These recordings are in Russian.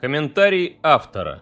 Комментарий автора.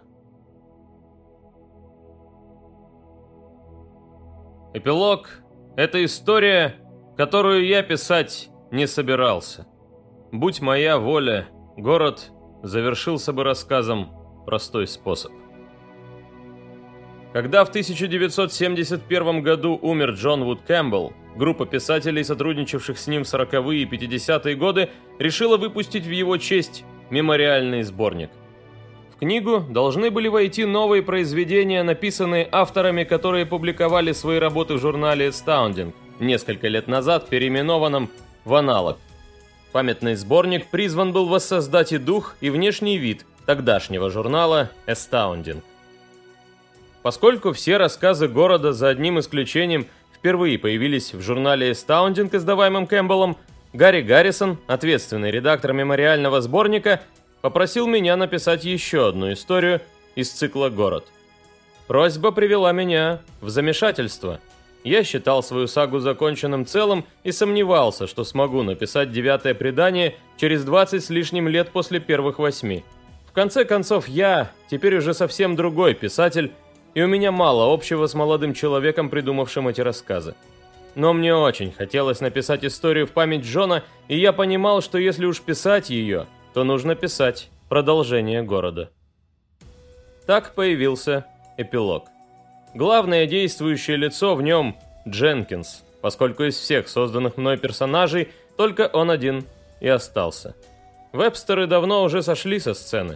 Эпилог – это история, которую я писать не собирался. Будь моя воля, город завершился бы рассказом «Простой способ». Когда в 1971 году умер Джон Вуд Кэмпбелл, группа писателей, сотрудничавших с ним в 40-е и 50-е годы, решила выпустить в его честь мемориальный сборник. В книгу должны были войти новые произведения, написанные авторами, которые публиковали свои работы в журнале Astounding, несколько лет назад переименованном в «Аналог». Памятный сборник призван был воссоздать и дух, и внешний вид тогдашнего журнала Astounding. Поскольку все рассказы города, за одним исключением, впервые появились в журнале Astounding, издаваемом Кэмпбеллом, Гарри Гаррисон, ответственный редактор мемориального сборника, попросил меня написать еще одну историю из цикла «Город». Просьба привела меня в замешательство. Я считал свою сагу законченным целым и сомневался, что смогу написать 9-е предание через 20 с лишним лет после первых 8. В конце концов, я теперь уже совсем другой писатель, и у меня мало общего с молодым человеком, придумавшим эти рассказы. Но мне очень хотелось написать историю в память Джона, и я понимал, что если уж писать ее, то нужно писать продолжение города. Так появился эпилог. Главное действующее лицо в нем – Дженкинс, поскольку из всех созданных мной персонажей только он один и остался. Вебстеры давно уже сошли со сцены.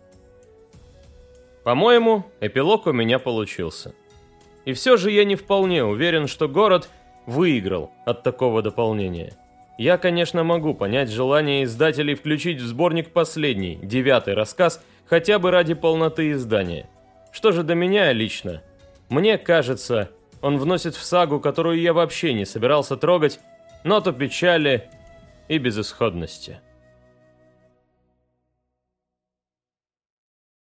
По-моему, эпилог у меня получился. И все же я не вполне уверен, что город выиграл от такого дополнения. Я, конечно, могу понять желание издателей включить в сборник последний, 9-й рассказ, хотя бы ради полноты издания. Что же до меня лично? Мне кажется, он вносит в сагу, которую я вообще не собирался трогать, ноту печали и безысходности.